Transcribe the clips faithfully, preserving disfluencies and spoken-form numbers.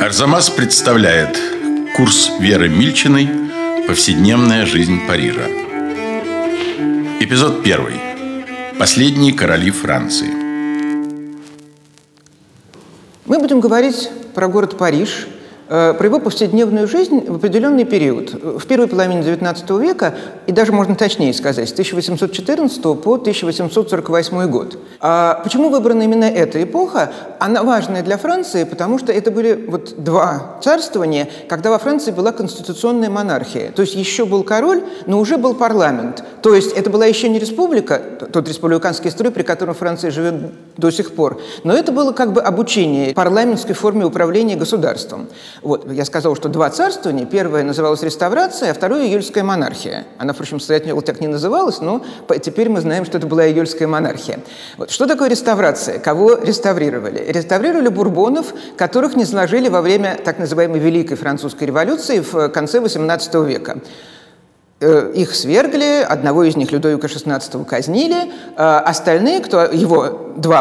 Арзамас представляет курс Веры Мильчиной «Повседневная жизнь Парижа». Эпизод первый. Последние короли Франции. Мы будем говорить про город Париж, про его повседневную жизнь в определенный период, в первой половине девятнадцатого века, и даже можно точнее сказать, с тысяча восемьсот четырнадцатого по тысяча восемьсот сорок восьмой год. А почему выбрана именно эта эпоха? Она важная для Франции, потому что это были вот два царствования, когда во Франции была конституционная монархия. То есть еще был король, но уже был парламент. То есть это была еще не республика, тот республиканский строй, при котором Франция живет до сих пор, но это было как бы обучение парламентской форме управления государством. Вот, я сказал, что два царствования. Первое называлось реставрация, а второе – июльская монархия. Она, впрочем, сначала так не называлась, но теперь мы знаем, что это была июльская монархия. Вот. Что такое реставрация? Кого реставрировали? Реставрировали бурбонов, которых низложили во время так называемой Великой Французской революции в конце восемнадцатого века. Их свергли, одного из них, Людовика шестнадцатого, казнили, остальные, кто, его два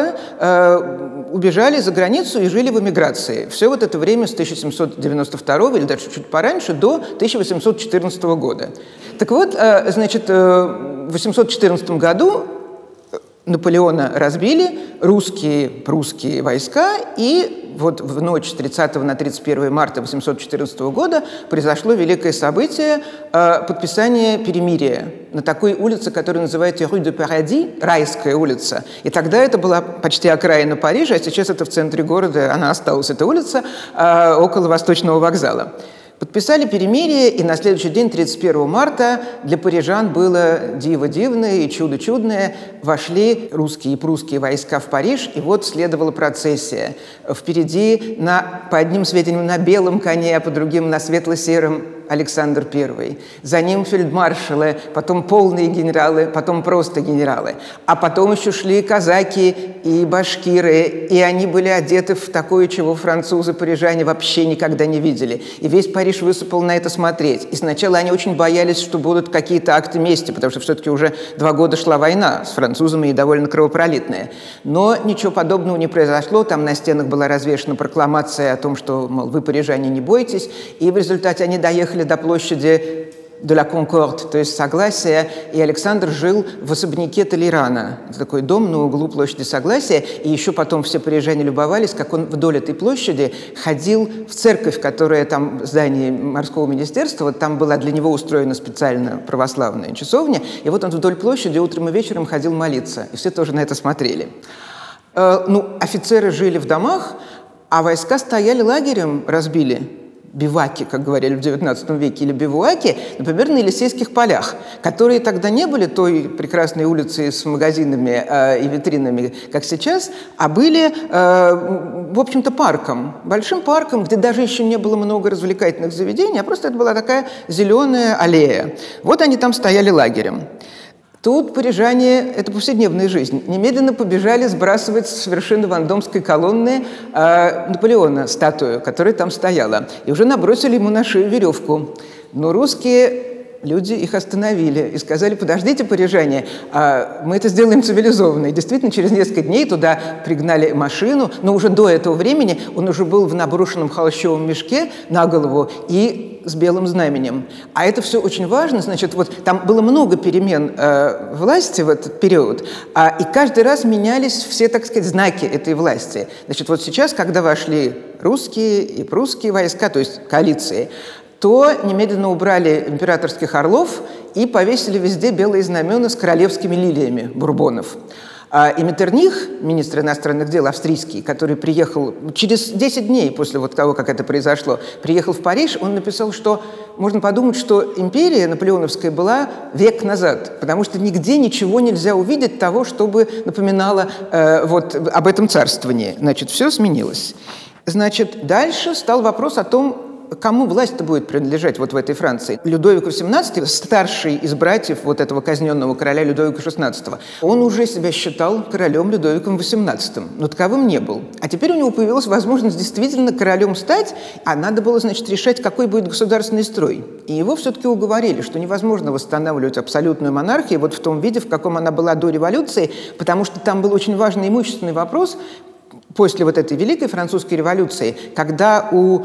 брата, убежали за границу и жили в эмиграции. Все вот это время с тысяча семьсот девяносто второго или даже чуть пораньше до тысяча восемьсот четырнадцатого года. Так вот, значит, в восемьсот четырнадцатом году Наполеона разбили русские, прусские войска, и вот в ночь с тридцатого на тридцать первое марта восемьсот четырнадцатого года произошло великое событие э, подписания перемирия на такой улице, которая называется Rue de Paradis, Райская улица. И тогда это была почти окраина Парижа, а сейчас это в центре города, она осталась, эта улица, э, около Восточного вокзала. Подписали перемирие, и на следующий день, тридцать первого марта, для парижан было диво дивное и чудо чудное. Вошли русские и прусские войска в Париж, и вот следовала процессия. Впереди на, по одним сведениям на белом коне, а по другим на светло-сером Александр Первый. За ним фельдмаршалы, потом полные генералы, потом просто генералы. А потом еще шли казаки и башкиры, и они были одеты в такое, чего французы, парижане вообще никогда не видели. И весь Париж высыпал на это смотреть. И сначала они очень боялись, что будут какие-то акты мести, потому что все-таки уже два года шла война с французами и довольно кровопролитная. Но ничего подобного не произошло. Там на стенах была развешена прокламация о том, что, мол, вы, парижане, не бойтесь. И в результате они доехали до площади de la Concorde, то есть Согласия, и Александр жил в особняке Толерана. Это такой дом на углу площади Согласия, и еще потом все парижане любовались, как он вдоль этой площади ходил в церковь, которая там, в здании морского министерства, вот там была для него устроена специально православная часовня, и вот он вдоль площади утром и вечером ходил молиться, и все тоже на это смотрели. Э, ну, офицеры жили в домах, а войска стояли лагерем, разбили биваки, как говорили в девятнадцатом веке, или бивуаки, например, на Елисейских полях, которые тогда не были той прекрасной улицей с магазинами э, и витринами, как сейчас, а были, э, в общем-то, парком, большим парком, где даже еще не было много развлекательных заведений, а просто это была такая зеленая аллея. Вот они там стояли лагерем. Тут парижане, это повседневная жизнь, немедленно побежали сбрасывать с вершины Вандомской колонны э, Наполеона, статую, которая там стояла. И уже набросили ему на шею веревку. Но русские люди их остановили и сказали: подождите, парижане, мы это сделаем цивилизованно. И действительно, через несколько дней туда пригнали машину, но уже до этого времени он уже был в наброшенном холщовом мешке на голову и с белым знаменем. А это все очень важно. Значит, вот там было много перемен э, власти в этот период, а, и каждый раз менялись все, так сказать, знаки этой власти. Значит, вот сейчас, когда вошли русские и прусские войска, то есть коалиции, то немедленно убрали императорских орлов и повесили везде белые знамена с королевскими лилиями бурбонов. И Меттерних, министр иностранных дел австрийский, который приехал через десять дней после вот того, как это произошло, приехал в Париж, он написал, что можно подумать, что империя наполеоновская была век назад, потому что нигде ничего нельзя увидеть того, чтобы напоминало э, вот об этом царствовании. Значит, все сменилось. Значит, дальше стал вопрос о том, кому власть-то будет принадлежать вот в этой Франции. Людовику семнадцатому, старший из братьев вот этого казненного короля Людовика шестнадцатого, он уже себя считал королем Людовиком восемнадцатым, но таковым не был. А теперь у него появилась возможность действительно королем стать, а надо было, значит, решать, какой будет государственный строй. И его все-таки уговорили, что невозможно восстанавливать абсолютную монархию вот в том виде, в каком она была до революции, потому что там был очень важный имущественный вопрос. после вот этой Великой Французской революции, когда у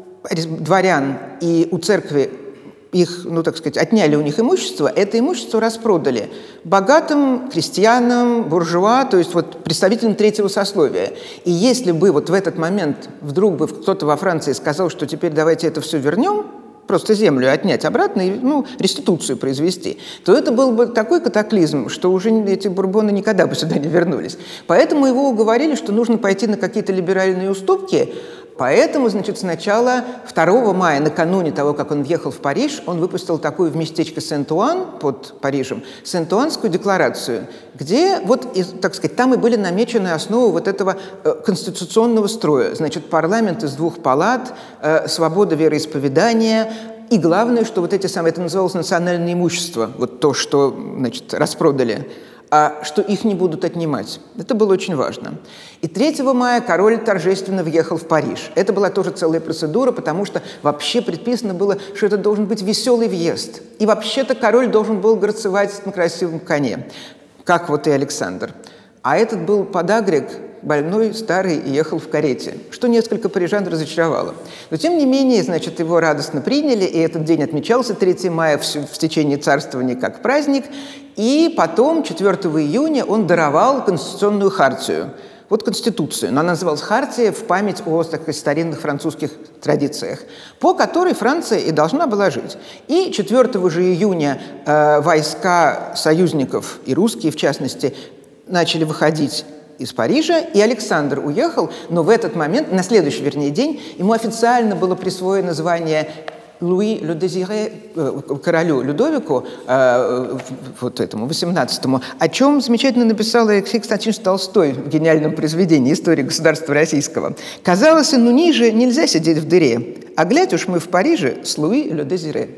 дворян и у церкви их, ну, так сказать, отняли у них имущество, это имущество распродали богатым крестьянам, буржуа, то есть вот представителям третьего сословия. И если бы вот в этот момент вдруг бы кто-то во Франции сказал, что теперь давайте это все вернем, просто землю отнять обратно и, ну, реституцию произвести, то это был бы такой катаклизм, что уже эти бурбоны никогда бы сюда не вернулись. Поэтому его уговорили, что нужно пойти на какие-то либеральные уступки. Поэтому, значит, сначала второго мая, накануне того, как он въехал в Париж, он выпустил такую в местечко Сент-Уан под Парижем, Сент-Уанскую декларацию, где, вот, так сказать, там и были намечены основы вот этого э, конституционного строя. Значит, парламент из двух палат, э, свобода вероисповедания, и главное, что вот эти самые, это называлось национальное имущество, вот то, что, значит, распродали, а что их не будут отнимать. Это было очень важно. И третьего мая король торжественно въехал в Париж. Это была тоже целая процедура, потому что вообще предписано было, что это должен быть веселый въезд. И вообще-то король должен был горцевать на красивом коне, как вот и Александр. А этот был подагрик, больной, старый, и ехал в карете, что несколько парижан разочаровало. Но, тем не менее, значит, его радостно приняли, и этот день отмечался третьего мая в, в течение царствования как праздник. И потом, четвёртого июня, он даровал конституционную хартию. Вот Конституцию, но она называлась «Хартия» в память о таких старинных французских традициях, по которой Франция и должна была жить. И четвёртого же июня э, войска союзников, и русские в частности, начали выходить из Парижа, и Александр уехал, но в этот момент, на следующий, вернее, день, ему официально было присвоено звание Луи Ле Дезире, королю Людовику, э, вот этому, восемнадцатому, о чем замечательно написал Алексей Константинович Толстой в гениальном произведении «История государства российского». «Казалось, ну ниже нельзя сидеть в дыре, а глядь уж мы в Париже с Луи Ле Дезире».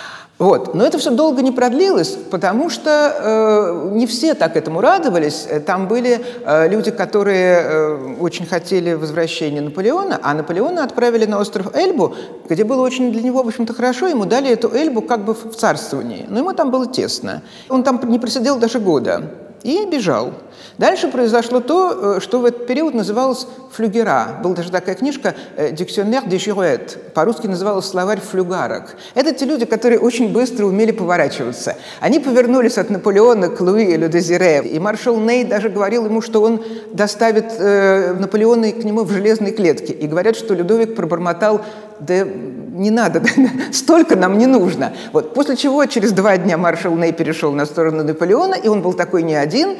Вот. Но это все долго не продлилось, потому что э, не все так этому радовались. Там были э, люди, которые э, очень хотели возвращения Наполеона, а Наполеона отправили на остров Эльбу, где было очень для него, в общем-то, хорошо. Ему дали эту Эльбу как бы в царствовании, но ему там было тесно. Он там не просидел даже года и бежал. Дальше произошло то, что в этот период называлось «флюгера». Была даже такая книжка «Диксионер де Жируэт», по-русски называлась «Словарь флюгарок». Это те люди, которые очень быстро умели поворачиваться. Они повернулись от Наполеона к Луи Ле Дезире, и маршал Ней даже говорил ему, что он доставит э, Наполеона к нему в железной клетке. И говорят, что Людовик пробормотал: «Да не надо, столько нам не нужно». Вот. После чего через два дня маршал Ней перешел на сторону Наполеона, и он был такой не один.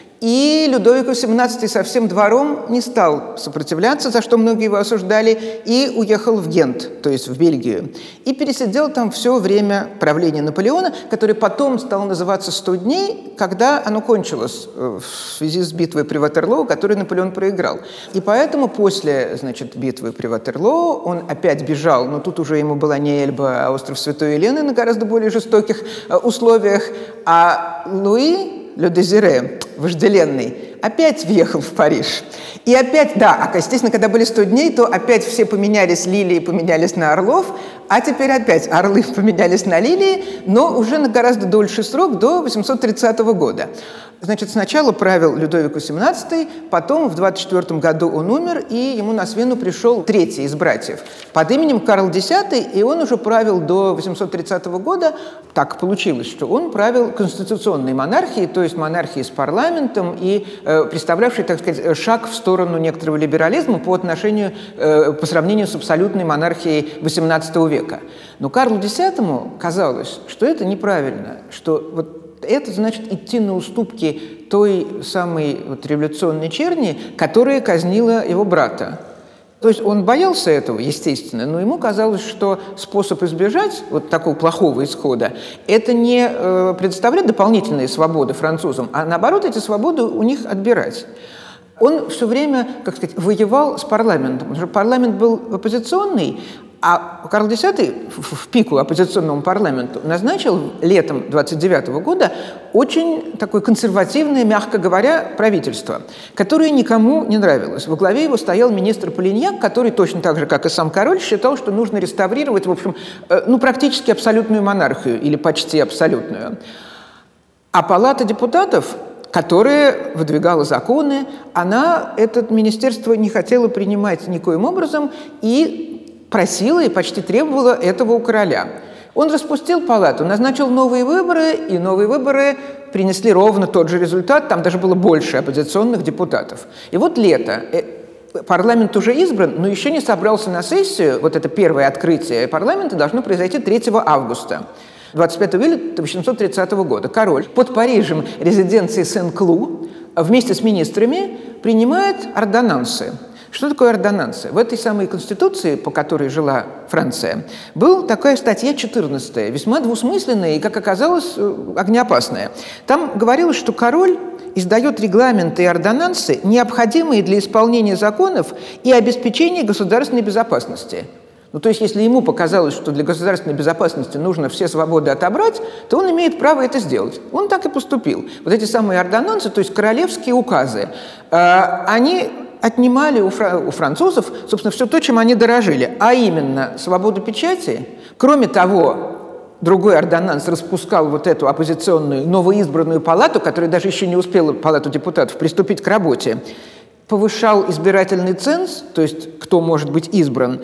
И Людовик восемнадцатый со всем двором не стал сопротивляться, за что многие его осуждали, и уехал в Гент, то есть в Бельгию. И пересидел там все время правления Наполеона, которое потом стало называться «сто дней», когда оно кончилось в связи с битвой при Ватерлоо, которую Наполеон проиграл. И поэтому после, значит, битвы при Ватерлоо он опять бежал, но тут уже ему была не Эльба, а остров Святой Елены на гораздо более жестоких условиях, а Луи Ле Дезире, вожделенный, опять въехал в Париж. И опять, да, а, естественно, когда были сто дней, то опять все поменялись, лилии поменялись на орлов, а теперь опять орлы поменялись на лилии, но уже на гораздо дольший срок, до восемьсот тридцатого года. Значит, сначала правил Людовик восемнадцатый, потом в двадцать четвёртом году он умер, и ему на смену пришел третий из братьев под именем Карл Десятый, и он уже правил до восемьсот тридцатого года. Так получилось, что он правил конституционной монархией, то есть монархией с парламентом, и э, представлявшей, так сказать, шаг в сторону некоторого либерализма по отношению, э, по сравнению с абсолютной монархией восемнадцатого века. Но Карлу Десятому казалось, что это неправильно, что вот это значит идти на уступки той самой вот революционной черни, которая казнила его брата. То есть он боялся этого, естественно, но ему казалось, что способ избежать вот такого плохого исхода – это не э, предоставлять дополнительные свободы французам, а наоборот эти свободы у них отбирать. Он все время, как сказать, воевал с парламентом, потому что парламент был оппозиционный, а Карл Десятый в пику оппозиционному парламенту назначил летом двадцать девятого года очень такое консервативное, мягко говоря, правительство, которое никому не нравилось. Во главе его стоял министр Полиньяк, который точно так же, как и сам король, считал, что нужно реставрировать, в общем, ну, практически абсолютную монархию или почти абсолютную. А Палата депутатов, которое выдвигало законы. Она это министерство не хотела принимать никоим образом и просила и почти требовала этого у короля. Он распустил палату, назначил новые выборы, и новые выборы принесли ровно тот же результат, там даже было больше оппозиционных депутатов. И вот лето. Парламент уже избран, но еще не собрался на сессию. Вот это первое открытие парламента должно произойти третьего августа. двадцать пятого июля тысяча восемьсот тридцатого года король под Парижем резиденции Сен-Клу вместе с министрами принимает ордонансы. Что такое ордонансы? В этой самой конституции, по которой жила Франция, была такая статья четырнадцатая, весьма двусмысленная и, как оказалось, огнеопасная. Там говорилось, что король издает регламенты и ордонансы, необходимые для исполнения законов и обеспечения государственной безопасности. Ну, то есть, если ему показалось, что для государственной безопасности нужно все свободы отобрать, то он имеет право это сделать. Он так и поступил. Вот эти самые ордонансы, то есть королевские указы, э, они отнимали у, фра- у французов, собственно, все то, чем они дорожили, а именно свободу печати. Кроме того, другой ордонанс распускал вот эту оппозиционную новоизбранную палату, которая даже еще не успела, палату депутатов, приступить к работе, повышал избирательный ценз, то есть кто может быть избран,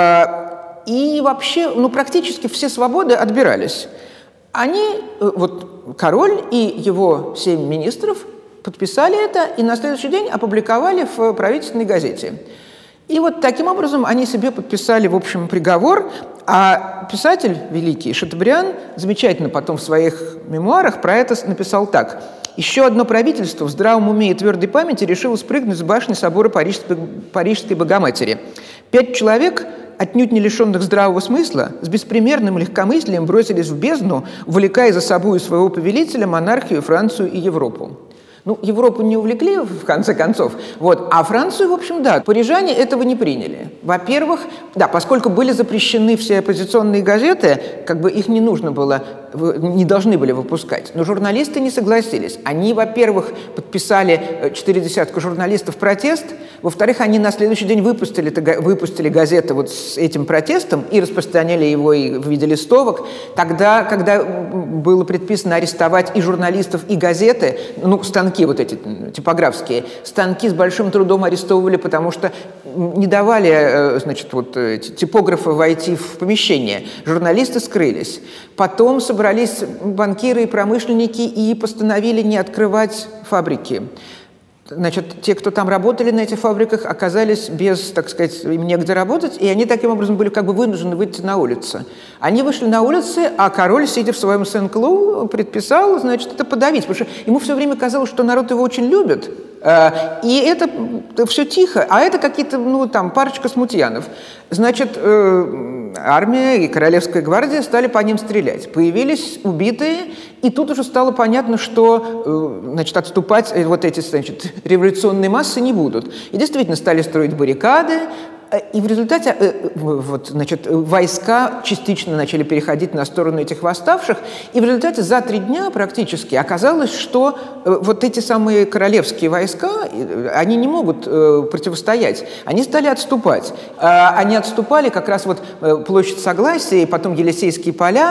и вообще, ну, практически все свободы отбирались. Они, вот король и его семь министров подписали это и на следующий день опубликовали в правительственной газете. И вот таким образом они себе подписали, в общем, приговор, а писатель великий Шатобриан замечательно потом в своих мемуарах про это написал так. «Еще одно правительство в здравом уме и твердой памяти решило спрыгнуть с башни собора Парижской, Парижской Богоматери. Пять человек, отнюдь не лишенных здравого смысла, с беспримерным легкомыслием бросились в бездну, увлекая за собой своего повелителя монархию, Францию и Европу». Ну, Европу не увлекли, в конце концов, вот, а Францию, в общем, да, парижане этого не приняли. Во-первых, да, поскольку были запрещены все оппозиционные газеты, как бы их не нужно было, не должны были выпускать, но журналисты не согласились. Они, во-первых, подписали четыре десятка журналистов протест, во-вторых, они на следующий день выпустили, выпустили газеты вот с этим протестом и распространяли его и в виде листовок. Тогда, когда было предписано арестовать и журналистов, и газеты, ну, станки вот эти типографские, станки с большим трудом арестовывали, потому что не давали, значит, вот типографа войти в помещение. Журналисты скрылись. Потом собрались банкиры и промышленники и постановили не открывать фабрики. Значит, те, кто там работали на этих фабриках, оказались без, так сказать, им негде работать, и они таким образом были как бы вынуждены выйти на улицу. Они вышли на улицы, а король, сидя в своем Сен-Клу, предписал, значит, это подавить, потому что ему все время казалось, что народ его очень любит, и это все тихо, а это какие-то, ну, там, парочка смутьянов. Значит, армия и Королевская гвардия стали по ним стрелять. Появились убитые, и тут уже стало понятно, что, значит, отступать вот эти, значит, революционные массы не будут. И действительно стали строить баррикады, и в результате вот, значит, войска частично начали переходить на сторону этих восставших, и в результате за три дня практически оказалось, что вот эти самые королевские войска, они не могут противостоять, они стали отступать. Они отступали как раз вот площадь Согласия, и потом Елисейские поля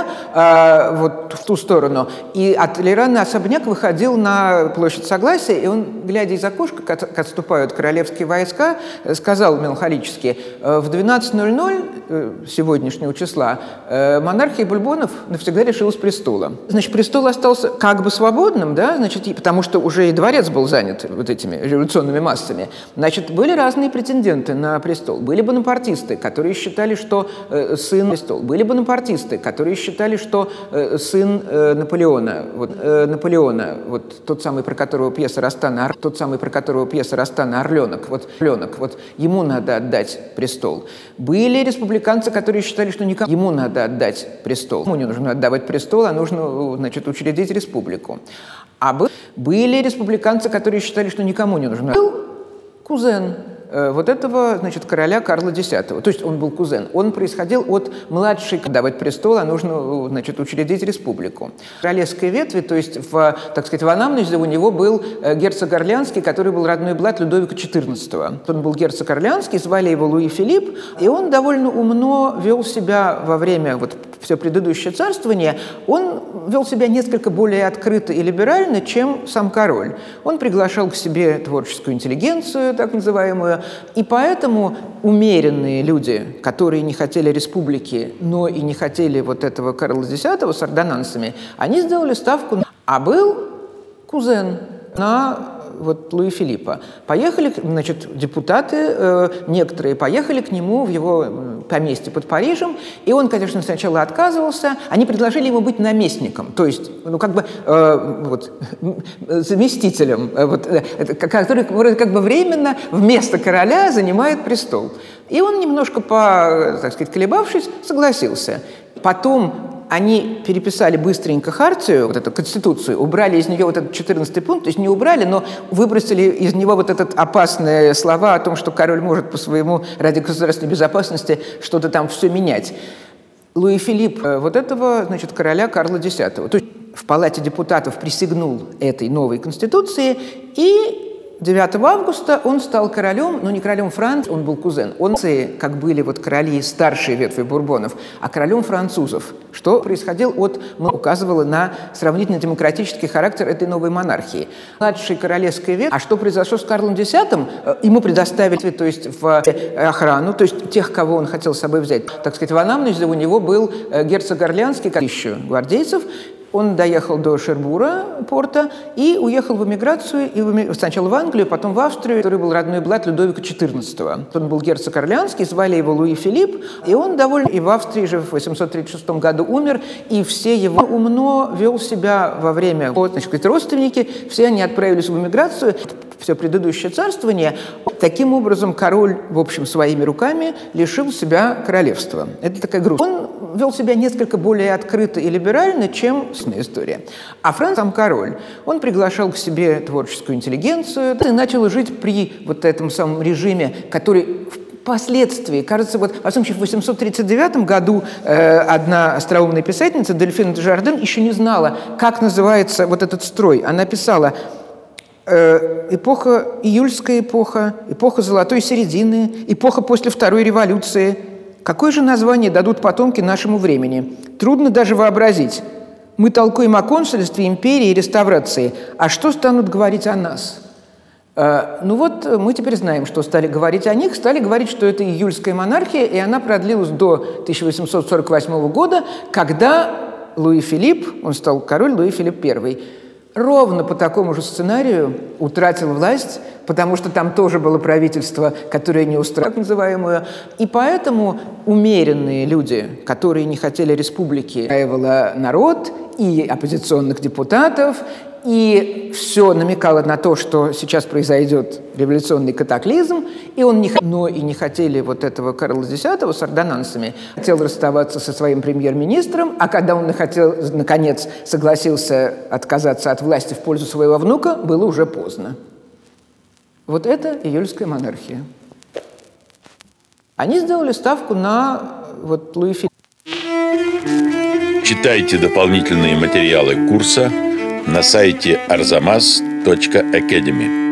вот в ту сторону, и Толеранный особняк выходил на площадь Согласия, и он, глядя из окошка, как отступают королевские войска, сказал меланхолически: в двенадцать ноль ноль сегодняшнего числа монархия Бурбонов навсегда лишилась престола. Значит, престол остался как бы свободным, да, значит, потому что уже и дворец был занят вот этими революционными массами. Значит, были разные претенденты на престол. Были бонапартисты, которые считали, что сын престол. Были бонапартисты, которые считали, что сын Наполеона, вот, Наполеона, вот тот самый, про которого пьеса Растана, тот самый, про которого пьеса Растана Орленок, вот Орленок, вот ему надо отдать престол. Были республиканцы, которые считали, что никому ему надо отдать престол. Ему не нужно отдавать престол, а нужно, значит, учредить республику. А были республиканцы, которые считали, что никому не нужно. Был кузен вот этого, значит, короля Карла Десятого. То есть он был кузен. Он происходил от младшей. Давать престол, а нужно, значит, учредить республику. В королевской ветви, то есть, в, так сказать, в анамнезе у него был герцог Орлеанский, который был родной брат Людовика четырнадцатого. Он был герцог Орлеанский, звали его Луи Филипп, и он довольно умно вел себя во время вот все предыдущее царствование, он вел себя несколько более открыто и либерально, чем сам король. Он приглашал к себе творческую интеллигенцию, так называемую, и поэтому умеренные люди, которые не хотели республики, но и не хотели вот этого Карла Десятого с ордонансами, они сделали ставку на... А был кузен на... вот Луи Филиппа. Поехали, значит, депутаты, э, некоторые поехали к нему в его поместье под Парижем, и он, конечно, сначала отказывался. Они предложили ему быть наместником, то есть, ну, как бы, э, вот, заместителем, э, вот, э, который вроде как бы временно вместо короля занимает престол. И он, немножко, по, так сказать, колебавшись, согласился. Потом они переписали быстренько хартию, вот эту конституцию, убрали из нее вот этот четырнадцатый пункт, то есть не убрали, но выбросили из него вот этот опасные слова о том, что король может по своему, ради государственной безопасности, что-то там все менять. Луи Филипп вот этого, значит, короля Карла Десятого, то есть в Палате депутатов присягнул этой новой конституции, и девятого августа он стал королем, но не королем Франции, он был кузен. Он, как были вот короли старшей ветви бурбонов, а королем французов, что происходило от, указывало на сравнительно демократический характер этой новой монархии. Младшей королевской ветви, а что произошло с Карлом Десятым, ему предоставили, то есть в охрану, то есть тех, кого он хотел с собой взять. Так сказать, в анамнезе у него был герцог Орлеанский, тысячу гвардейцев. Он доехал до Шербура, порта, и уехал в эмиграцию, и в, сначала в Англию, потом в Австрию, который был родной брат Людовика четырнадцатого. Он был герцог Орлеанский, звали его Луи Филипп, и он довольно... И в Австрии же в восемьсот тридцать шестом году умер, и все его умно вел себя во время... Вот, значит, родственники, все они отправились в эмиграцию, все предыдущее царствование. Таким образом, король, в общем, своими руками лишил себя королевства. Это такая грусть. Он вел себя несколько более открыто и либерально, чем история. А Франц, сам король, он приглашал к себе творческую интеллигенцию и начал жить при вот этом самом режиме, который впоследствии, кажется, вот, во всяком случае, в восемьсот тридцать девятом году э, одна остроумная писательница, Дельфина де Жарден, еще не знала, как называется вот этот строй. Она писала: э, эпоха, июльская эпоха, эпоха золотой середины, эпоха после Второй революции. Какое же название дадут потомки нашему времени? Трудно даже вообразить. Мы толкуем о консульстве, империи и реставрации. А что станут говорить о нас? Э, ну вот мы теперь знаем, что стали говорить о них. Стали говорить, что это июльская монархия, и она продлилась до тысяча восемьсот сорок восьмого года, когда Луи Филипп, он стал король Луи Филипп Первый, ровно по такому же сценарию утратил власть, потому что там тоже было правительство, которое не устраивало, так называемую, и поэтому умеренные люди, которые не хотели республики, устраивало народ и оппозиционных депутатов, и все намекало на то, что сейчас произойдет революционный катаклизм, и он не хотел, но и не хотели вот этого Карла Десятого с ордонансами, хотел расставаться со своим премьер-министром, а когда он хотел, наконец согласился отказаться от власти в пользу своего внука, было уже поздно. Вот это июльская монархия. Они сделали ставку на вот Луи Филиппа. Читайте дополнительные материалы курса на сайте арзамас точка академи.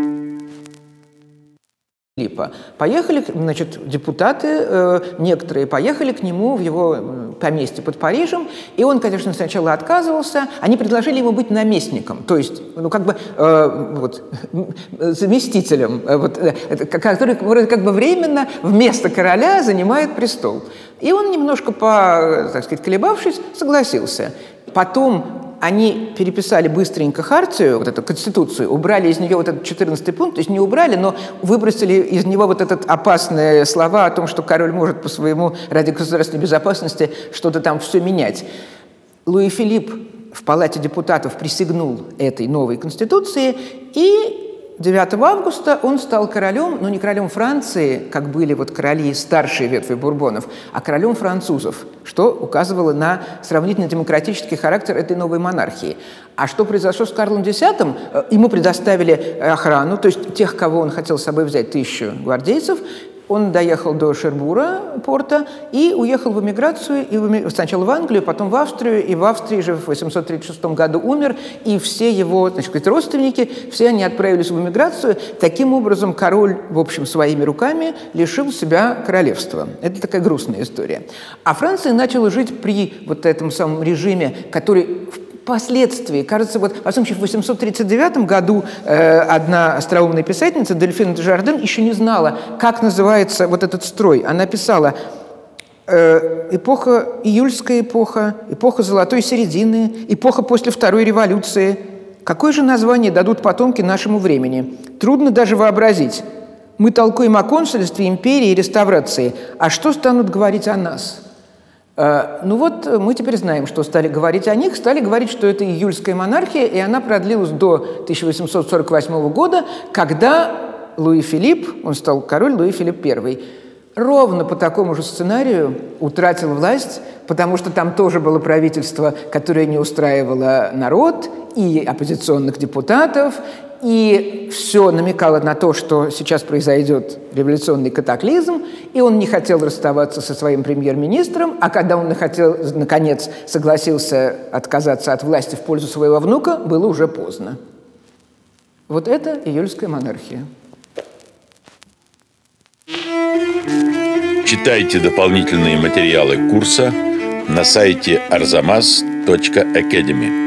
Поехали, значит, депутаты, э, некоторые поехали к нему в его поместье под Парижем, и он, конечно, сначала отказывался. Они предложили ему быть наместником, то есть, ну, как бы, э, вот, заместителем, э, вот, э, который вроде как бы временно вместо короля занимает престол. И он, немножко, по, так сказать, колебавшись, согласился. Потом они переписали быстренько хартию, вот эту конституцию, убрали из нее вот этот четырнадцатый пункт, то есть не убрали, но выбросили из него вот этот опасные слова о том, что король может по своему, ради государственной безопасности, что-то там все менять. Луи Филипп в Палате депутатов присягнул этой новой конституции, и девятого августа он стал королем, но не королем Франции, как были вот короли старшей ветви бурбонов, а королем французов, что указывало на сравнительно демократический характер этой новой монархии. А что произошло с Карлом Десятым? Ему предоставили охрану, то есть тех, кого он хотел с собой взять, тысячу гвардейцев. Он доехал до Шербура, порта, и уехал в эмиграцию, и в эми... сначала в Англию, потом в Австрию, и в Австрии же в восемьсот тридцать шестом году умер, и все его, значит, родственники, все они отправились в эмиграцию. Таким образом, король, в общем, своими руками лишил себя королевства. Это такая грустная история. А Франция начала жить при вот этом самом режиме, который впоследствии, кажется, вот, во всяком случае, в восемьсот тридцать девятом году э, одна остроумная писательница, Дельфин де Жарден, еще не знала, как называется вот этот строй. Она писала э, «Эпоха, июльская эпоха, эпоха золотой середины, эпоха после Второй революции. Какое же название дадут потомки нашему времени? Трудно даже вообразить. Мы толкуем о консульстве, империи и реставрации. А что станут говорить о нас?» Ну вот мы теперь знаем, что стали говорить о них. Стали говорить, что это июльская монархия, и она продлилась до тысяча восемьсот сорок восьмого года, когда Луи Филипп, он стал король Луи Филипп Первый, ровно по такому же сценарию утратил власть, потому что там тоже было правительство, которое не устраивало народ и оппозиционных депутатов, и все намекало на то, что сейчас произойдет революционный катаклизм, и он не хотел расставаться со своим премьер-министром, а когда он хотел, наконец согласился отказаться от власти в пользу своего внука, было уже поздно. Вот это июльская монархия. Читайте дополнительные материалы курса на сайте арзамас точка академи.